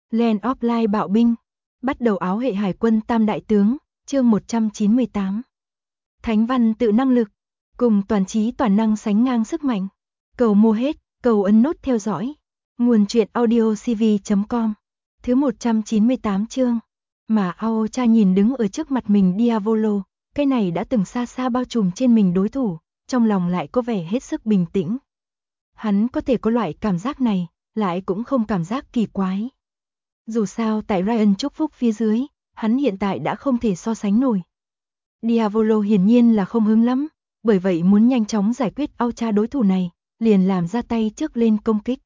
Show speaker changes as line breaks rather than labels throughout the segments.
Land of Light bạo binh. Bắt đầu áo hệ hải quân tam đại tướng, chương 198. Thánh văn tự năng lực, cùng toàn trí toàn năng sánh ngang sức mạnh. Cầu mua hết, cầu ấn nút theo dõi. Nguồn truyện audiocv.com. Thứ 198 chương. Mà Aocha nhìn đứng ở trước mặt mình Diavolo, cái này đã từng xa xa bao trùm trên mình đối thủ, trong lòng lại có vẻ hết sức bình tĩnh. Hắn có thể có loại cảm giác này, lại cũng không cảm giác kỳ quái. Dù sao tại Ryan chúc phúc phía dưới, hắn hiện tại đã không thể so sánh nổi. Diavolo hiển nhiên là không hứng lắm, bởi vậy muốn nhanh chóng giải quyết Aocha đối thủ này, liền làm ra tay trước lên công kích.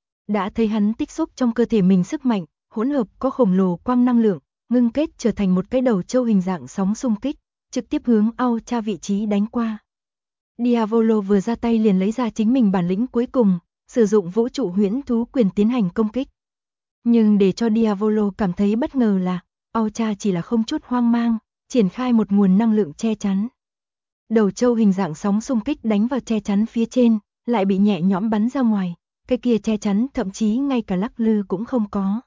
Đã thấy hắn tích xúc trong cơ thể mình sức mạnh, hỗn hợp có khổng lồ quang năng lượng, ngưng kết trở thành một cái đầu trâu hình dạng sóng xung kích, trực tiếp hướng Aocha vị trí đánh qua. Diavolo vừa ra tay liền lấy ra chính mình bản lĩnh cuối cùng, sử dụng vũ trụ huyễn thú quyền tiến hành công kích. Nhưng để cho Diavolo cảm thấy bất ngờ là, Aocha chỉ là không chút hoang mang, triển khai một nguồn năng lượng che chắn. Đầu trâu hình dạng sóng xung kích đánh vào che chắn phía trên, lại bị nhẹ nhõm bắn ra ngoài, cái kia che chắn thậm chí ngay cả lắc lư cũng không có.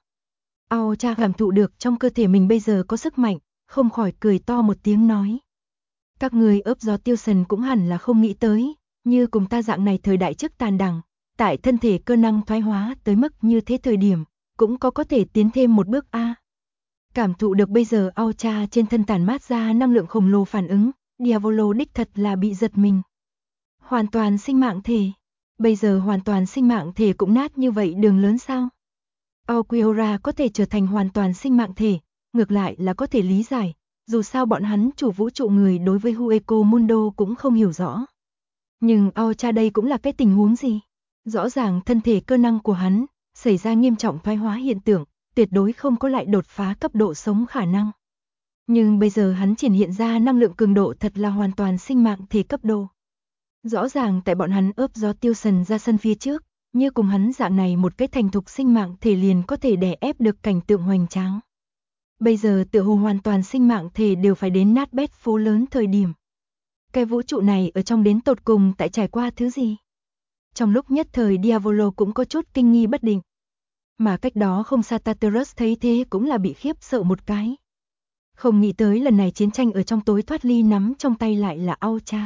Aocha cảm thụ được trong cơ thể mình bây giờ có sức mạnh, không khỏi cười to một tiếng nói. Các người ớp gió tiêu sần cũng hẳn là không nghĩ tới, như cùng ta dạng này thời đại trước tàn đẳng, tại thân thể cơ năng thoái hóa tới mức như thế thời điểm, cũng có thể tiến thêm một bước a. Cảm thụ được bây giờ Aocha trên thân tản mát ra năng lượng khổng lồ phản ứng, Diavolo đích thật là bị giật mình. Hoàn toàn sinh mạng thể, bây giờ hoàn toàn sinh mạng thể cũng nát như vậy đường lớn sao? Aokiora có thể trở thành hoàn toàn sinh mạng thể, ngược lại là có thể lý giải, dù sao bọn hắn chủ vũ trụ người đối với Hueco Mundo cũng không hiểu rõ. Nhưng Aocha đây cũng là cái tình huống gì? Rõ ràng thân thể cơ năng của hắn xảy ra nghiêm trọng thoái hóa hiện tượng, tuyệt đối không có lại đột phá cấp độ sống khả năng. Nhưng bây giờ hắn triển hiện ra năng lượng cường độ thật là hoàn toàn sinh mạng thể cấp độ. Rõ ràng tại bọn hắn ớp gió tiêu sần ra sân phía trước, như cùng hắn dạng này một cái thành thục sinh mạng thể liền có thể đè ép được cảnh tượng hoành tráng. Bây giờ tựa hồ hoàn toàn sinh mạng thể đều phải đến nát bét phố lớn thời điểm. Cái vũ trụ này ở trong đến tột cùng tại trải qua thứ gì? Trong lúc nhất thời Diavolo cũng có chút kinh nghi bất định. Mà cách đó không xa Tartarus thấy thế cũng là bị khiếp sợ một cái. Không nghĩ tới lần này chiến tranh ở trong tối thoát ly nắm trong tay lại là Aocha.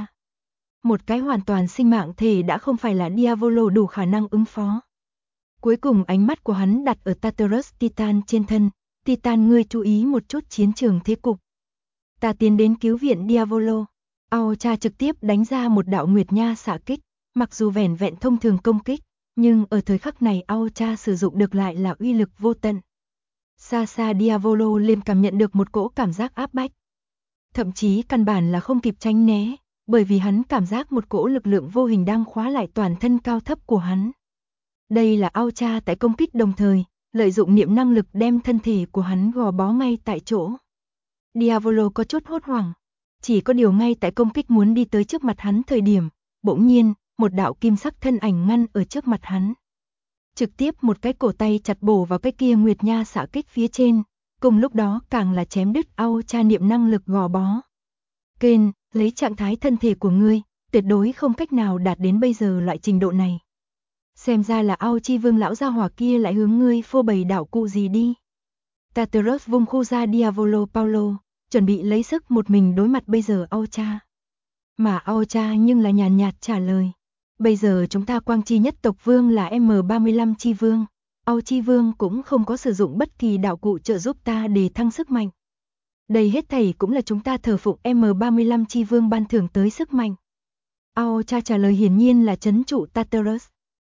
Một cái hoàn toàn sinh mạng thể đã không phải là Diavolo đủ khả năng ứng phó. Cuối cùng ánh mắt của hắn đặt ở Tartarus Titan trên thân. Titan ngươi chú ý một chút chiến trường thế cục. Ta tiến đến cứu viện Diavolo. Aocha trực tiếp đánh ra một đạo nguyệt nha xạ kích. Mặc dù vẻn vẹn thông thường công kích, nhưng ở thời khắc này Aocha sử dụng được lại là uy lực vô tận. Xa xa Diavolo liền cảm nhận được một cỗ cảm giác áp bách. Thậm chí căn bản là không kịp tránh né, bởi vì hắn cảm giác một cỗ lực lượng vô hình đang khóa lại toàn thân cao thấp của hắn. Đây là Aocha tại công kích đồng thời, lợi dụng niệm năng lực đem thân thể của hắn gò bó ngay tại chỗ. Diavolo có chút hốt hoảng, chỉ có điều ngay tại công kích muốn đi tới trước mặt hắn thời điểm, bỗng nhiên, một đạo kim sắc thân ảnh ngăn ở trước mặt hắn. Trực tiếp một cái cổ tay chặt bổ vào cái kia nguyệt nha xạ kích phía trên, cùng lúc đó càng là chém đứt Aocha niệm năng lực gò bó. Kên, lấy trạng thái thân thể của ngươi, tuyệt đối không cách nào đạt đến bây giờ loại trình độ này. Xem ra là Ao Chi Vương lão gia hỏa kia lại hướng ngươi phô bày đạo cụ gì đi. Tartarus vung khu ra Diavolo Paulo, chuẩn bị lấy sức một mình đối mặt bây giờ Aocha. Mà Aocha nhưng là nhàn nhạt trả lời. Bây giờ chúng ta quang chi nhất tộc vương là M35 chi vương. Ao chi vương cũng không có sử dụng bất kỳ đạo cụ trợ giúp ta để thăng sức mạnh. Đây hết thảy cũng là chúng ta thờ phụng M35 chi vương ban thưởng tới sức mạnh. Aocha trả lời hiển nhiên là trấn trụ Tartarus.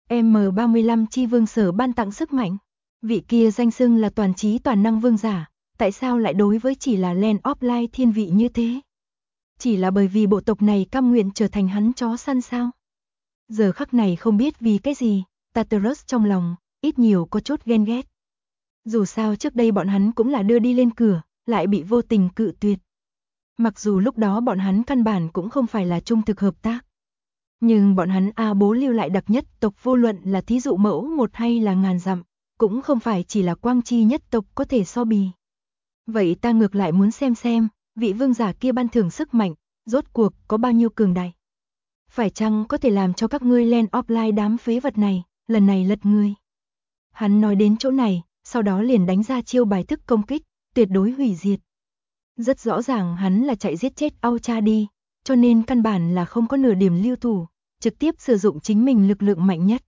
M35 chi vương sở ban tặng sức mạnh. Vị kia danh xưng là toàn trí toàn năng vương giả, tại sao lại đối với chỉ là Land of Light thiên vị như thế? Chỉ là bởi vì bộ tộc này cam nguyện trở thành hắn chó săn sao? Giờ khắc này không biết vì cái gì, Tartarus trong lòng, ít nhiều có chút ghen ghét. Dù sao trước đây bọn hắn cũng là đưa đi lên cửa, lại bị vô tình cự tuyệt. Mặc dù lúc đó bọn hắn căn bản cũng không phải là trung thực hợp tác. Nhưng bọn hắn bố lưu lại đặc nhất tộc vô luận là thí dụ mẫu một hay là ngàn dặm, cũng không phải chỉ là quang chi nhất tộc có thể so bì. Vậy ta ngược lại muốn xem, vị vương giả kia ban thưởng sức mạnh, rốt cuộc có bao nhiêu cường đại. Phải chăng có thể làm cho các ngươi Land of Light đám phế vật này, lần này lật ngươi. Hắn nói đến chỗ này, sau đó liền đánh ra chiêu bài thức công kích, tuyệt đối hủy diệt. Rất rõ ràng hắn là chạy giết chết Aucha đi, cho nên căn bản là không có nửa điểm lưu thủ, trực tiếp sử dụng chính mình lực lượng mạnh nhất.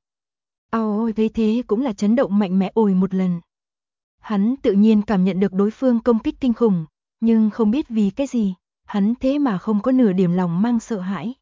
Ôi thấy thế cũng là chấn động mạnh mẽ ồi một lần. Hắn tự nhiên cảm nhận được đối phương công kích kinh khủng, nhưng không biết vì cái gì, hắn thế mà không có nửa điểm lòng mang sợ hãi.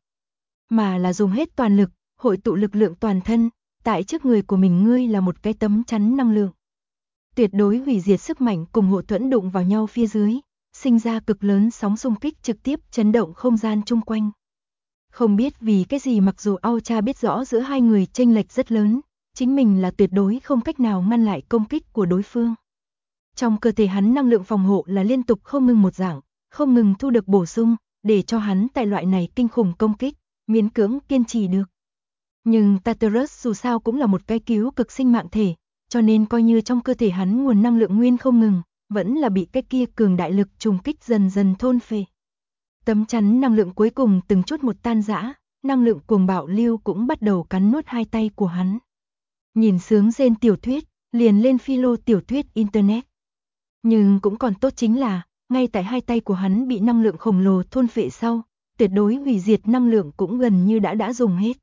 Mà là dùng hết toàn lực, hội tụ lực lượng toàn thân, tại trước người của mình ngươi là một cái tấm chắn năng lượng. Tuyệt đối hủy diệt sức mạnh cùng hộ thuẫn đụng vào nhau phía dưới, sinh ra cực lớn sóng xung kích trực tiếp chấn động không gian chung quanh. Không biết vì cái gì mặc dù Aucha biết rõ giữa hai người chênh lệch rất lớn, chính mình là tuyệt đối không cách nào ngăn lại công kích của đối phương. Trong cơ thể hắn năng lượng phòng hộ là liên tục không ngừng một dạng, không ngừng thu được bổ sung, để cho hắn tại loại này kinh khủng công kích, miễn cưỡng kiên trì được. Nhưng Tartarus dù sao cũng là một cái cứu cực sinh mạng thể, cho nên coi như trong cơ thể hắn nguồn năng lượng nguyên không ngừng, vẫn là bị cái kia cường đại lực trùng kích dần dần thôn phệ. Tấm chắn năng lượng cuối cùng từng chút một tan rã, năng lượng cuồng bạo lưu cũng bắt đầu cắn nuốt hai tay của hắn. Nhìn sướng rên tiểu thuyết, liền lên philo tiểu thuyết internet. Nhưng cũng còn tốt chính là, ngay tại hai tay của hắn bị năng lượng khổng lồ thôn phệ sau, tuyệt đối hủy diệt năng lượng cũng gần như đã dùng hết.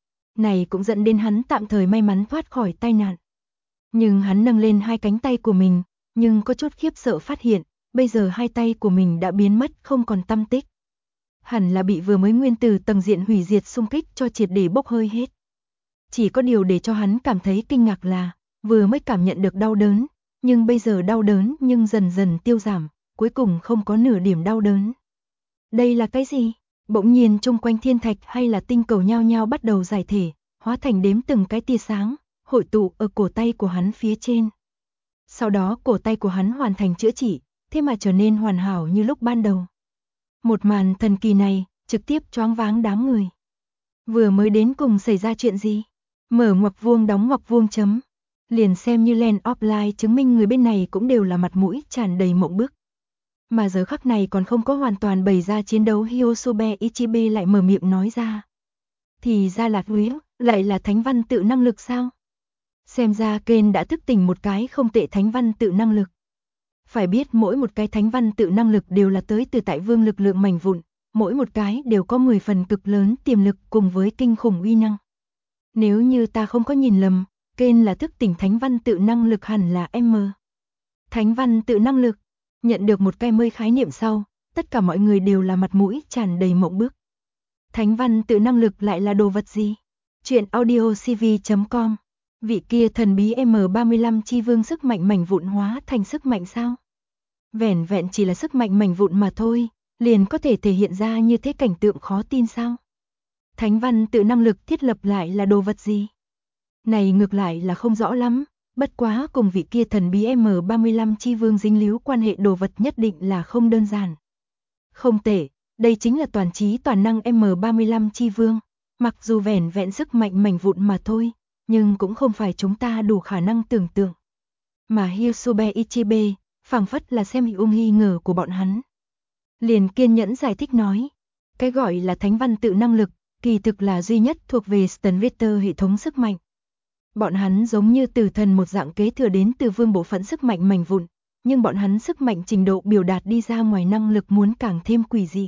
Này cũng dẫn đến hắn tạm thời may mắn thoát khỏi tai nạn. Nhưng hắn nâng lên hai cánh tay của mình, nhưng có chút khiếp sợ phát hiện, bây giờ hai tay của mình đã biến mất không còn tăm tích. Hẳn là bị vừa mới nguyên tử tầng diện hủy diệt xung kích cho triệt để bốc hơi hết. Chỉ có điều để cho hắn cảm thấy kinh ngạc là, vừa mới cảm nhận được đau đớn, nhưng bây giờ đau đớn nhưng dần dần tiêu giảm, cuối cùng không có nửa điểm đau đớn. Đây là cái gì? Bỗng nhiên chung quanh thiên thạch hay là tinh cầu nhao nhao bắt đầu giải thể, hóa thành đếm từng cái tia sáng, hội tụ ở cổ tay của hắn phía trên. Sau đó cổ tay của hắn hoàn thành chữa trị, thế mà trở nên hoàn hảo như lúc ban đầu. Một màn thần kỳ này, trực tiếp choáng váng đám người. Vừa mới đến cùng xảy ra chuyện gì? Mở ngoặc vuông đóng ngoặc vuông chấm. Liền xem như Land Offline chứng minh người bên này cũng đều là mặt mũi tràn đầy mộng bức. Mà giờ khắc này còn không có hoàn toàn bày ra chiến đấu Hyosobe Ichibe lại mở miệng nói ra. Thì ra là Will, lại là thánh văn tự năng lực sao? Xem ra Ken đã thức tỉnh một cái không tệ thánh văn tự năng lực. Phải biết mỗi một cái thánh văn tự năng lực đều là tới từ tại vương lực lượng mảnh vụn, mỗi một cái đều có 10 phần cực lớn tiềm lực cùng với kinh khủng uy năng. Nếu như ta không có nhìn lầm, Ken là thức tỉnh thánh văn tự năng lực hẳn là M. Thánh văn tự năng lực, nhận được một cái mới khái niệm sau, tất cả mọi người đều là mặt mũi tràn đầy mộng bức. Thánh văn tự năng lực lại là đồ vật gì? Chuyện audio cv.com. Vị kia thần bí M35 chi vương sức mạnh mảnh vụn hóa thành sức mạnh sao? Vẻn vẹn chỉ là sức mạnh mảnh vụn mà thôi, liền có thể thể hiện ra như thế cảnh tượng khó tin sao? Thánh văn tự năng lực thiết lập lại là đồ vật gì? Này ngược lại là không rõ lắm, bất quá cùng vị kia thần bí M35 chi vương dính líu quan hệ đồ vật nhất định là không đơn giản. Không tệ, đây chính là toàn trí toàn năng M35 chi vương, mặc dù vẻn vẹn sức mạnh mảnh vụn mà thôi, nhưng cũng không phải chúng ta đủ khả năng tưởng tượng. Mà Hyosobe Ichibe, phảng phất là xem hiểu nghi ngờ của bọn hắn. Liền kiên nhẫn giải thích nói, cái gọi là thánh văn tự năng lực, kỳ thực là duy nhất thuộc về Stunvetter hệ thống sức mạnh. Bọn hắn giống như tử thần một dạng kế thừa đến từ vương bộ phận sức mạnh mảnh vụn, nhưng bọn hắn sức mạnh trình độ biểu đạt đi ra ngoài năng lực muốn càng thêm quỷ dị.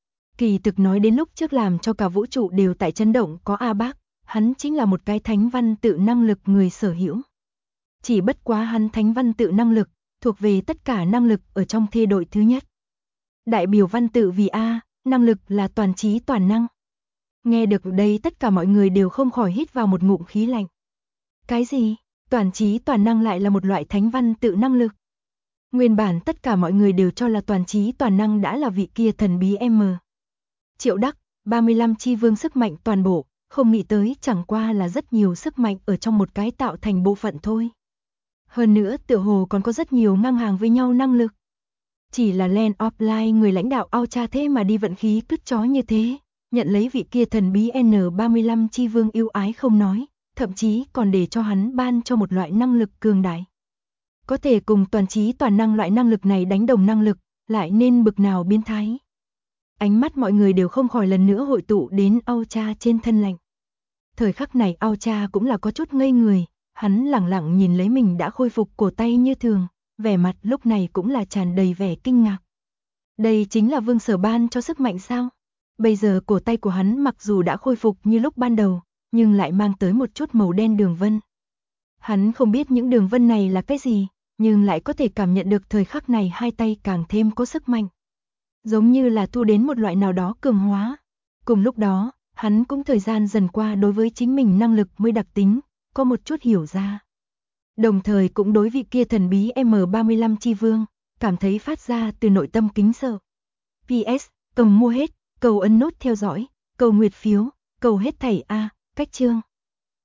Kỳ thực nói đến lúc trước làm cho cả vũ trụ đều tại chấn động có A Bác, hắn chính là một cái thánh văn tự năng lực người sở hữu. Chỉ bất quá hắn thánh văn tự năng lực, thuộc về tất cả năng lực ở trong thê đội thứ nhất. Đại biểu văn tự vì A, năng lực là toàn trí toàn năng. Nghe được đây tất cả mọi người đều không khỏi hít vào một ngụm khí lạnh. Cái gì? Toàn trí toàn năng lại là một loại thánh văn tự năng lực? Nguyên bản tất cả mọi người đều cho là toàn trí toàn năng đã là vị kia thần bí M. Triệu Đắc, 35 chi vương sức mạnh toàn bộ, không nghĩ tới chẳng qua là rất nhiều sức mạnh ở trong một cái tạo thành bộ phận thôi. Hơn nữa tựa hồ còn có rất nhiều ngang hàng với nhau năng lực. Chỉ là Land Offline người lãnh đạo Aucha thế mà đi vận khí cứt chó như thế, nhận lấy vị kia thần bí N35 chi vương yêu ái không nói, thậm chí còn để cho hắn ban cho một loại năng lực cường đại. Có thể cùng toàn trí toàn năng loại năng lực này đánh đồng năng lực, lại nên bực nào biến thái. Ánh mắt mọi người đều không khỏi lần nữa hội tụ đến Aucha trên thân lạnh. Thời khắc này Aucha cũng là có chút ngây người, Hắn lẳng lặng nhìn lấy mình đã khôi phục cổ tay như thường, vẻ mặt lúc này cũng là tràn đầy vẻ kinh ngạc. Đây chính là Vương Sở ban cho sức mạnh sao? Bây giờ cổ tay của hắn mặc dù đã khôi phục như lúc ban đầu, nhưng lại mang tới một chút màu đen đường vân. Hắn không biết những đường vân này là cái gì, nhưng lại có thể cảm nhận được thời khắc này hai tay càng thêm có sức mạnh. Giống như là thu đến một loại nào đó cường hóa. Cùng lúc đó, hắn cũng thời gian dần qua đối với chính mình năng lực mới đặc tính, có một chút hiểu ra. Đồng thời cũng đối vị kia thần bí M35 chi vương, cảm thấy phát ra từ nội tâm kính sợ. PS, cầu mua hết, cầu ấn nút theo dõi, cầu nguyệt phiếu, cầu hết thảy A, cách chương.